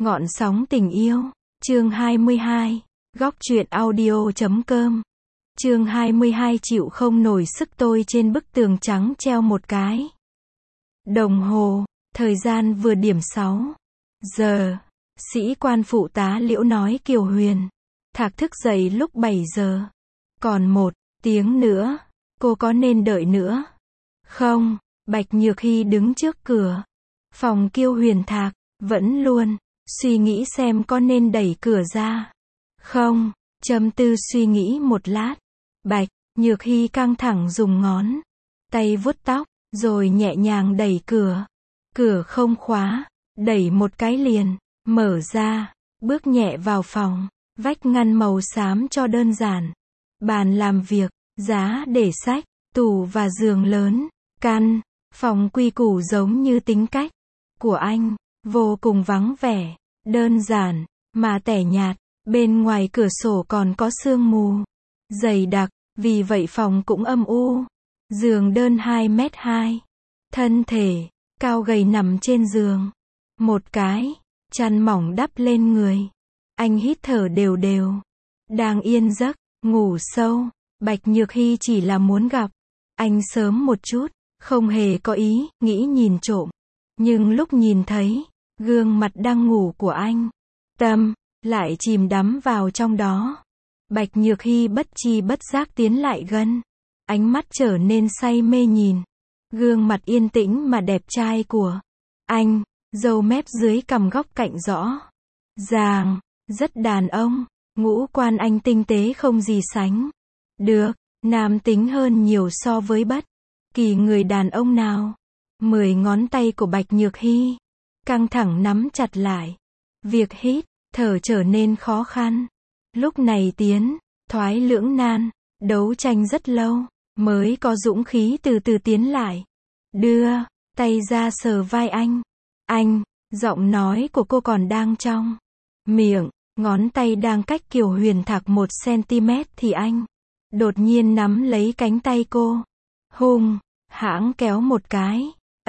Ngọn sóng tình yêu. Chương 22. Góc truyện audio.com. Chương 22 chịu không nổi sức tôi trên bức tường trắng treo một cái đồng hồ, thời gian vừa điểm 6 giờ. Sĩ quan phụ tá Liễu nói Kiều Huyền. Thạc thức dậy lúc 7 giờ. Còn 1 tiếng nữa, cô có nên đợi nữa không? Bạch Nhược Hy đứng trước cửa phòng Kiều Huyền Thạc, vẫn luôn suy nghĩ xem có nên đẩy cửa ra không. Trầm tư suy nghĩ một lát, Bạch Nhược Hy căng thẳng dùng ngón tay vuốt tóc, rồi nhẹ nhàng đẩy cửa. Cửa không khóa, đẩy một cái liền mở ra, bước nhẹ vào phòng. Vách ngăn màu xám cho đơn giản, bàn làm việc, giá để sách, tủ và giường lớn. Căn phòng quy củ giống như tính cách của anh, vô cùng vắng vẻ, đơn giản mà tẻ nhạt. Bên ngoài cửa sổ còn có sương mù dày đặc, vì vậy phòng cũng âm u. Giường đơn 2m2, thân thể cao gầy nằm trên giường, một cái chăn mỏng đắp lên người. Anh hít thở đều đều, đang yên giấc ngủ sâu. Bạch Nhược Hy chỉ là muốn gặp anh sớm một chút, không hề có ý nghĩ nhìn trộm. Nhưng lúc nhìn thấy gương mặt đang ngủ của anh, tâm lại chìm đắm vào trong đó. Bạch Nhược Hy bất chi bất giác tiến lại gần, ánh mắt trở nên say mê nhìn gương mặt yên tĩnh mà đẹp trai của anh. Râu mép dưới cằm góc cạnh rõ ràng, rất đàn ông. Ngũ quan anh tinh tế không gì sánh được, nam tính hơn nhiều so với bất kỳ người đàn ông nào. 10 ngón tay của Bạch Nhược Hy căng thẳng nắm chặt lại. Việc hít thở trở nên khó khăn. Lúc này tiến thoái lưỡng nan, đấu tranh rất lâu mới có dũng khí từ từ tiến lại, đưa tay ra sờ vai anh. Anh, giọng nói của cô còn đang trong miệng, ngón tay đang cách Kiều Huyền Thạc 1 cm thì anh đột nhiên nắm lấy cánh tay cô, hung hãng kéo một cái.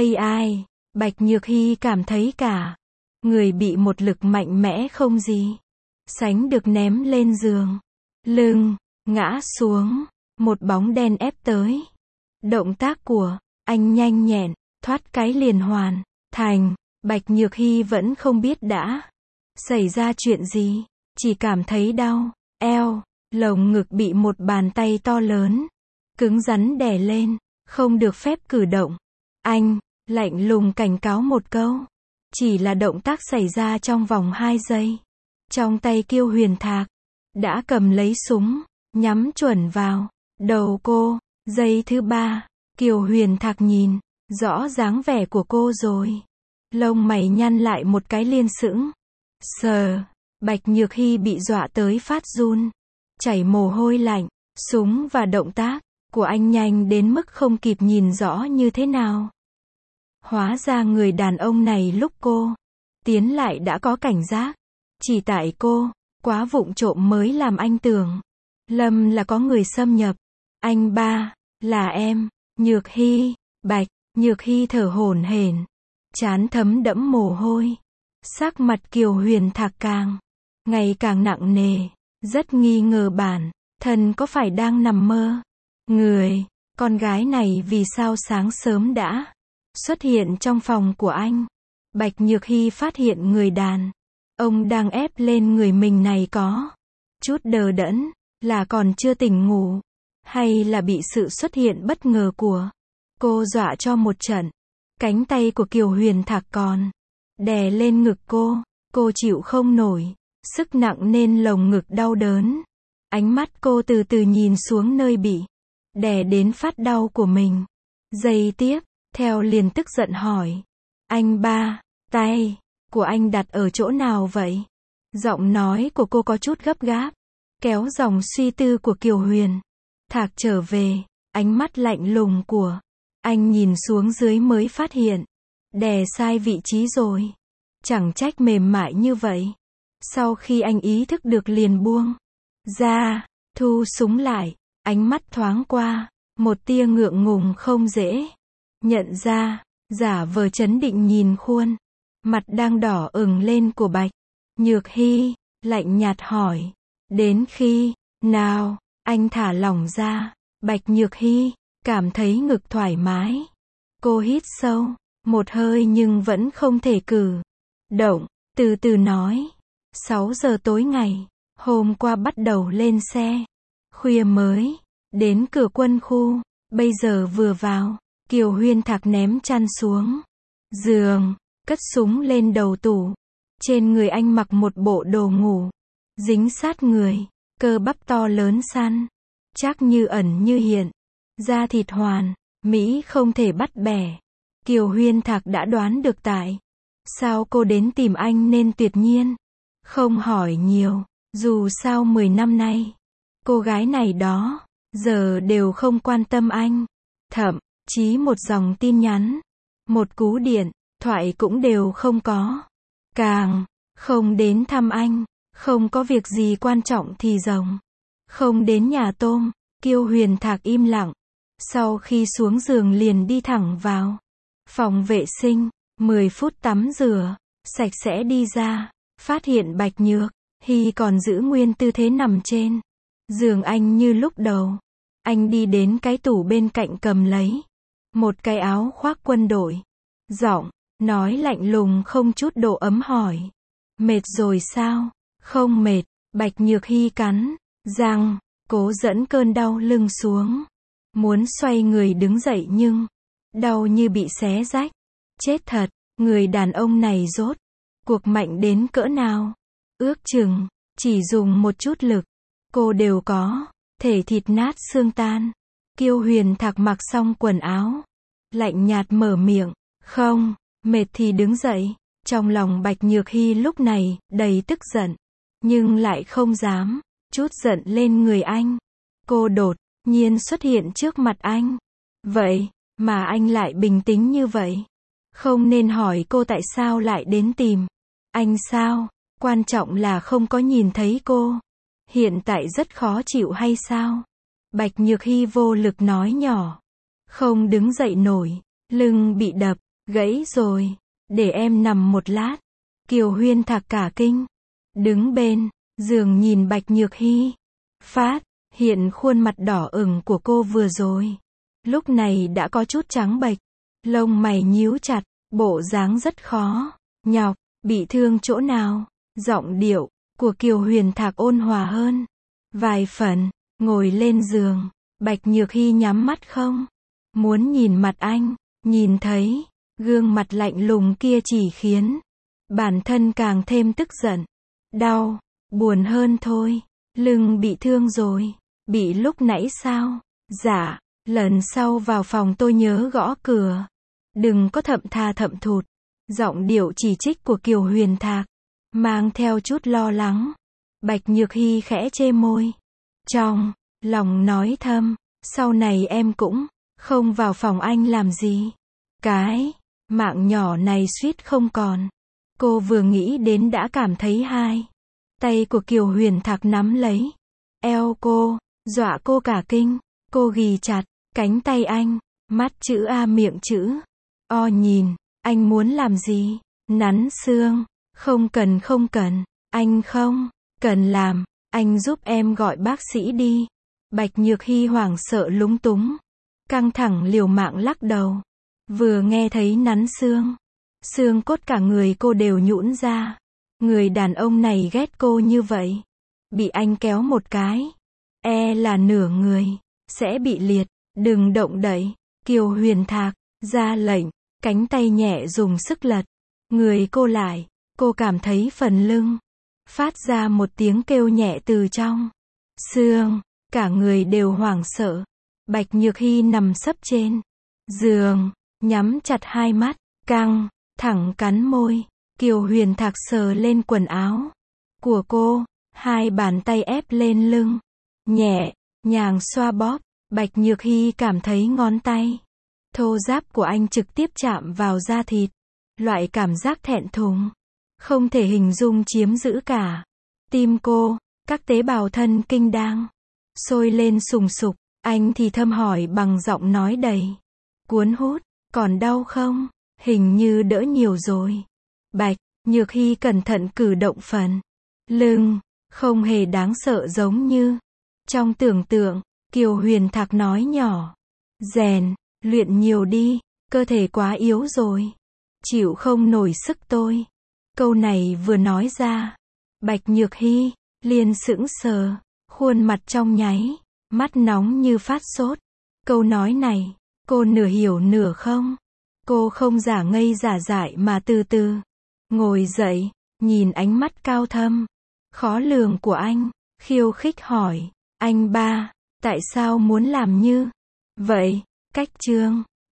Ai, Bạch Nhược Hy cảm thấy cả người bị một lực mạnh mẽ không gì sánh được ném lên giường. Lưng ngã xuống, một bóng đen ép tới. Động tác của anh nhanh nhẹn, thoát cái liền hoàn thành. Bạch Nhược Hy vẫn không biết đã xảy ra chuyện gì, chỉ cảm thấy đau eo, lồng ngực bị một bàn tay to lớn cứng rắn đè lên, không được phép cử động. Anh lạnh lùng cảnh cáo một câu, chỉ là động tác xảy ra trong vòng 2 giây. Trong tay Kiều Huyền Thạc đã cầm lấy súng, nhắm chuẩn vào đầu cô. Giây thứ 3, Kiều Huyền Thạc nhìn rõ dáng vẻ của cô rồi, lông mày nhăn lại một cái liên sững sờ. Bạch Nhược Hy bị dọa tới phát run, chảy mồ hôi lạnh. Súng và động tác của anh nhanh đến mức không kịp nhìn rõ như thế nào. Hóa ra người đàn ông này lúc cô tiến lại đã có cảnh giác. Chỉ tại cô quá vụng trộm mới làm anh tưởng Lâm là có người xâm nhập. Anh ba, là em, Nhược Hy. Bạch Nhược Hy thở hổn hển, trán thấm đẫm mồ hôi. Sắc mặt Kiều Huyền Thạc càng ngày càng nặng nề, rất nghi ngờ bản thân có phải đang nằm mơ. Người con gái này vì sao sáng sớm đã xuất hiện trong phòng của anh? Bạch Nhược Hy phát hiện người đàn ông đang ép lên người mình này có chút đờ đẫn, là còn chưa tỉnh ngủ, hay là bị sự xuất hiện bất ngờ của cô dọa cho một trận. Cánh tay của Kiều Huyền Thạc còn đè lên ngực cô chịu không nổi sức nặng nên lồng ngực đau đớn. Ánh mắt cô từ từ nhìn xuống nơi bị đè đến phát đau của mình. Giây tiếp theo liền tức giận hỏi, anh ba, tay của anh đặt ở chỗ nào vậy? Giọng nói của cô có chút gấp gáp, kéo dòng suy tư của Kiều Huyền Thạc trở về. Ánh mắt lạnh lùng của anh nhìn xuống dưới mới phát hiện đè sai vị trí rồi. Chẳng trách mềm mại như vậy. Sau khi anh ý thức được liền buông ra, thu súng lại. Ánh mắt thoáng qua một tia ngượng ngùng không dễ nhận ra, giả vờ trấn định nhìn khuôn mặt đang đỏ ửng lên của Bạch Nhược Hy, lạnh nhạt hỏi. Đến khi nào, anh thả lỏng ra. Bạch Nhược Hy, cảm thấy ngực thoải mái. Cô hít sâu, một hơi nhưng vẫn không thể cử động, từ từ nói. 6 giờ tối ngày, hôm qua bắt đầu lên xe. Khuya mới, đến cửa quân khu, bây giờ vừa vào, Kiều Huyên Thạc ném chăn xuống giường, cất súng lên đầu tủ. Trên người anh mặc một bộ đồ ngủ, dính sát người, cơ bắp to lớn săn, chắc như ẩn như hiện, da thịt hoàn mỹ không thể bắt bẻ. Kiều Huyên Thạc đã đoán được tại sao cô đến tìm anh nên tuyệt nhiên không hỏi nhiều, dù sao 10 năm nay, cô gái này đó giờ đều không quan tâm anh, thậm chí một dòng tin nhắn, một cú điện thoại cũng đều không có, càng không đến thăm anh. Không có việc gì quan trọng thì rồng không đến nhà tôm. Kiều Huyên Thạc im lặng, sau khi xuống giường liền đi thẳng vào phòng vệ sinh, 10 phút tắm rửa sạch sẽ đi ra, phát hiện Bạch Nhược Hy còn giữ nguyên tư thế nằm trên giường anh như lúc đầu. Anh đi đến cái tủ bên cạnh cầm lấy một cái áo khoác quân đội, giọng nói lạnh lùng không chút độ ấm hỏi. Mệt rồi sao? Không mệt. Bạch Nhược Hy cắn răng, cố dẫn cơn đau lưng xuống, muốn xoay người đứng dậy nhưng đau như bị xé rách. Chết thật, người đàn ông này rốt cuộc mạnh đến cỡ nào? Ước chừng chỉ dùng một chút lực, cô đều có thể thịt nát xương tan. Kiều Huyên Thạc mặc xong quần áo, lạnh nhạt mở miệng. Không, mệt thì đứng dậy. Trong lòng Bạch Nhược Hy lúc này đầy tức giận, nhưng lại không dám trút giận lên người anh. Cô đột nhiên xuất hiện trước mặt anh. Vậy mà anh lại bình tĩnh như vậy. Không nên hỏi cô tại sao lại đến tìm anh sao? Quan trọng là không có nhìn thấy cô. Hiện tại rất khó chịu hay sao? Bạch Nhược Hy vô lực nói nhỏ. Không đứng dậy nổi, lưng bị đập gãy rồi. Để em nằm một lát. Kiều Huyên Thạc cả kinh, đứng bên giường nhìn Bạch Nhược Hy, phát hiện khuôn mặt đỏ ửng của cô vừa rồi lúc này đã có chút trắng bệch, lông mày nhíu chặt, bộ dáng rất khó nhọc. Bị thương chỗ nào? Giọng điệu của Kiều Huyên Thạc ôn hòa hơn vài phần. Ngồi lên giường, Bạch Nhược Hy nhắm mắt không muốn nhìn mặt anh, nhìn thấy gương mặt lạnh lùng kia chỉ khiến bản thân càng thêm tức giận, đau, buồn hơn thôi. Lưng bị thương rồi, bị lúc nãy sao? Dạ, lần sau vào phòng tôi nhớ gõ cửa, đừng có thậm tha thậm thụt. Giọng điệu chỉ trích của Kiều Huyên Thạc mang theo chút lo lắng. Bạch Nhược Hy khẽ chê môi, trong lòng nói thầm, sau này em cũng không vào phòng anh làm gì. Cái mạng nhỏ này suýt không còn. Cô vừa nghĩ đến đã cảm thấy hai tay của Kiều Huyên Thạc nắm lấy eo cô, dọa cô cả kinh. Cô ghì chặt cánh tay anh, mắt chữ A miệng chữ O nhìn. Anh muốn làm gì? Nắn xương. Không cần, anh không cần làm. Anh giúp em gọi bác sĩ đi. Bạch Nhược Hy hoảng sợ lúng túng, căng thẳng liều mạng lắc đầu. Vừa nghe thấy nắn xương, xương cốt cả người cô đều nhũn ra. Người đàn ông này ghét cô như vậy, bị anh kéo một cái, là nửa người sẽ bị liệt. Đừng động đậy. Kiều Huyên Thạc ra lệnh, cánh tay nhẹ dùng sức lật người cô lại. Cô cảm thấy phần lưng phát ra một tiếng kêu nhẹ từ trong xương, cả người đều hoảng sợ. Bạch Nhược Hy nằm sấp trên giường, nhắm chặt hai mắt, căng thẳng cắn môi. Kiều Huyên Thạc sờ lên quần áo của cô, hai bàn tay ép lên lưng, nhẹ nhàng xoa bóp. Bạch Nhược Hy cảm thấy ngón tay thô ráp của anh trực tiếp chạm vào da thịt. Loại cảm giác thẹn thùng không thể hình dung chiếm giữ cả tim cô. Các tế bào thân kinh đang sôi lên sùng sục. Anh thì thầm hỏi bằng giọng nói đầy cuốn hút. Còn đau không? Hình như đỡ nhiều rồi. Bạch Nhược Hy cẩn thận cử động phần lưng, không hề đáng sợ giống như trong tưởng tượng. Kiều Huyền Thạc nói nhỏ. Rèn, luyện nhiều đi, cơ thể quá yếu rồi. Chịu không nổi sức tôi. Câu này vừa nói ra, Bạch Nhược Hy liền sững sờ, khuôn mặt trong nháy, mắt nóng như phát sốt. Câu nói này, cô nửa hiểu nửa không. Cô không giả ngây giả dại mà từ từ ngồi dậy, nhìn ánh mắt cao thâm, khó lường của anh, khiêu khích hỏi, anh ba, tại sao muốn làm như vậy? Cách Trương